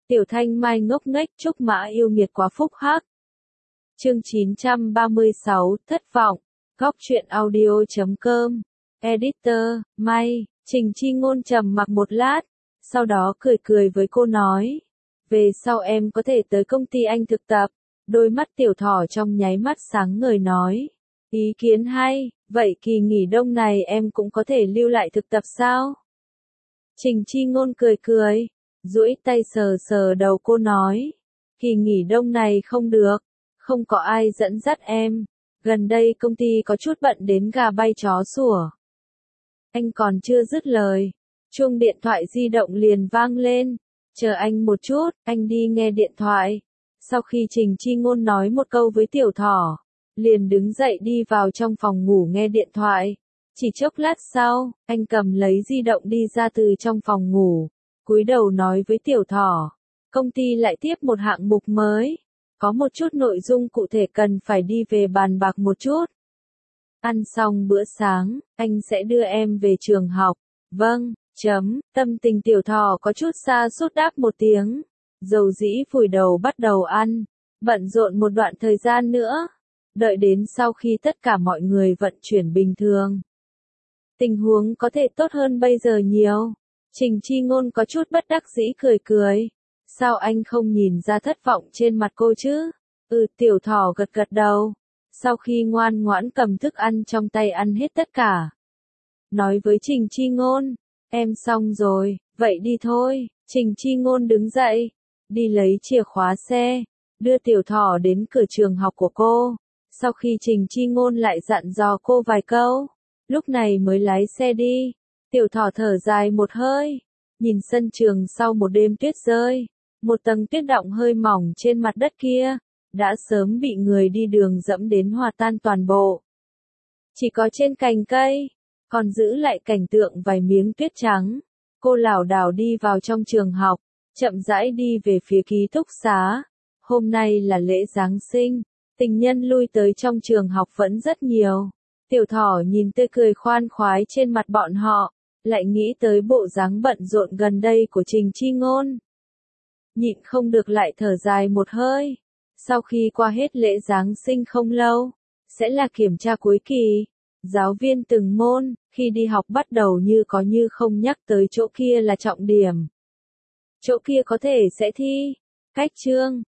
Tiểu Thanh Mai ngốc nghếch Trúc Mã yêu nghiệt quá phúc hắc. Chương 936, thất vọng. Góc truyện audio.com. Editor, May. Trình Chi Ngôn trầm mặc một lát, sau đó cười cười với cô nói. Về sau em có thể tới công ty anh thực tập. Đôi mắt Tiểu Thỏ trong nháy mắt sáng ngời nói. Ý kiến hay, vậy kỳ nghỉ đông này em cũng có thể lưu lại thực tập sao? Trình Chi Ngôn cười cười, duỗi tay sờ sờ đầu cô nói. Kỳ nghỉ đông này không được, không có ai dẫn dắt em. Gần đây công ty có chút bận đến gà bay chó sủa. Anh còn chưa dứt lời, chuông điện thoại di động liền vang lên. Chờ anh một chút, anh đi nghe điện thoại. Sau khi Trình Chi Ngôn nói một câu với Tiểu Thỏ, liền đứng dậy đi vào trong phòng ngủ nghe điện thoại. Chỉ chốc lát sau, anh cầm lấy di động đi ra từ trong phòng ngủ, cúi đầu nói với Tiểu Thỏ, công ty lại tiếp một hạng mục mới, có một chút nội dung cụ thể cần phải đi về bàn bạc một chút. Ăn xong bữa sáng, anh sẽ đưa em về trường học. Vâng, tâm tình Tiểu Thỏ có chút sa sút đáp một tiếng, dầu dĩ vùi đầu bắt đầu ăn, bận rộn một đoạn thời gian nữa, đợi đến sau khi tất cả mọi người vận chuyển bình thường. Tình huống có thể tốt hơn bây giờ nhiều. Trình Chi Ngôn có chút bất đắc dĩ cười cười. Sao anh không nhìn ra thất vọng trên mặt cô chứ? Tiểu Thỏ gật gật đầu. Sau khi ngoan ngoãn cầm thức ăn trong tay ăn hết tất cả. Nói với Trình Chi Ngôn, em xong rồi, vậy đi thôi. Trình Chi Ngôn đứng dậy, đi lấy chìa khóa xe, đưa Tiểu Thỏ đến cửa trường học của cô. Sau khi Trình Chi Ngôn lại dặn dò cô vài câu, lúc này mới lái xe đi. Tiểu Thỏ thở dài một hơi, nhìn sân trường sau một đêm tuyết rơi, một tầng tuyết đọng hơi mỏng trên mặt đất kia, đã sớm bị người đi đường dẫm đến hòa tan toàn bộ. Chỉ có trên cành cây, còn giữ lại cảnh tượng vài miếng tuyết trắng. Cô lảo đảo đi vào trong trường học, chậm rãi đi về phía ký túc xá. Hôm nay là lễ Giáng sinh, tình nhân lui tới trong trường học vẫn rất nhiều. Tiểu Thỏ nhìn tươi cười khoan khoái trên mặt bọn họ, lại nghĩ tới bộ dáng bận rộn gần đây của Trình Chi Ngôn. Nhịn không được lại thở dài một hơi. Sau khi qua hết lễ Giáng sinh không lâu, sẽ là kiểm tra cuối kỳ. Giáo viên từng môn, khi đi học bắt đầu như có như không nhắc tới chỗ kia là trọng điểm. Chỗ kia có thể sẽ thi, cách chương,